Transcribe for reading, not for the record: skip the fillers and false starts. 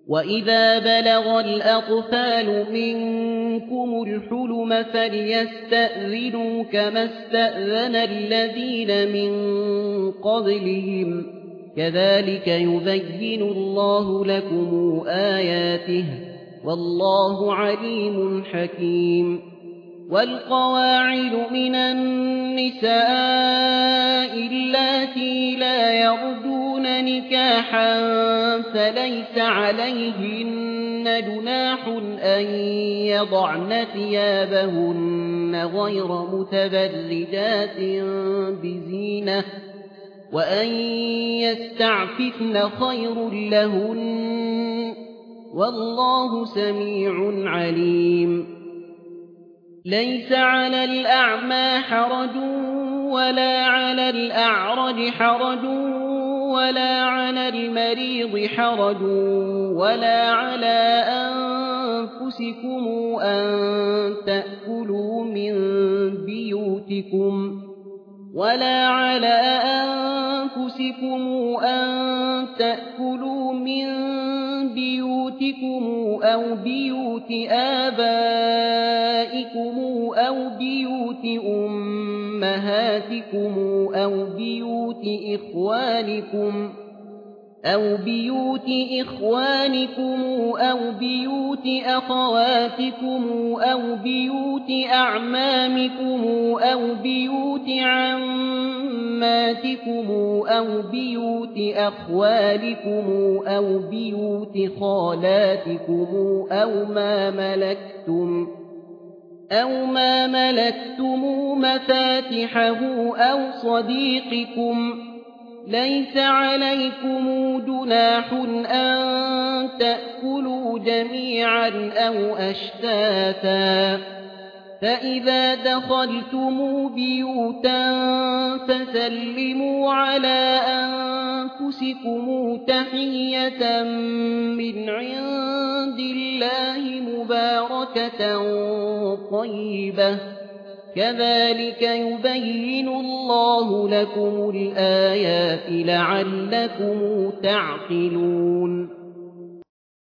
وإذا بلغ الأطفال منكم الحلم فليستأذنوا كما استأذن الذين من قبلهم كذلك يبين الله لكم آياته والله عليم حكيم والقواعد من النساء اللاتي لا يرجون نكاحا فليس عليهن جناح أن يضعن ثيابهن غير متبرجات بزينة وأن يستعففن خير لهن والله سميع عليم ليس على الأعمى حرج ولا على الأعرج حرج ولا على المريض حرج ولا على أنفسكم أن تأكلوا من بيوتكم أو بيوت آبائكم أو بيوت أمهاتكم أو بيوت إخوانكم أو بيوت أخواتكم أو بيوت أعمامكم أو بيوت عماتكم أو بيوت أخوالكم أو بيوت خالاتكم أو ما ملكتم مفاتحه أو صديقكم ليس عليكم جناح أن تأكلوا جميعا أو أشتاتا فإذا دخلتم بيوتا فسلموا على أنفسكم تحية من عند الله مباركة طيبة كذلك يبين الله لكم الآيات لعلكم تعقلون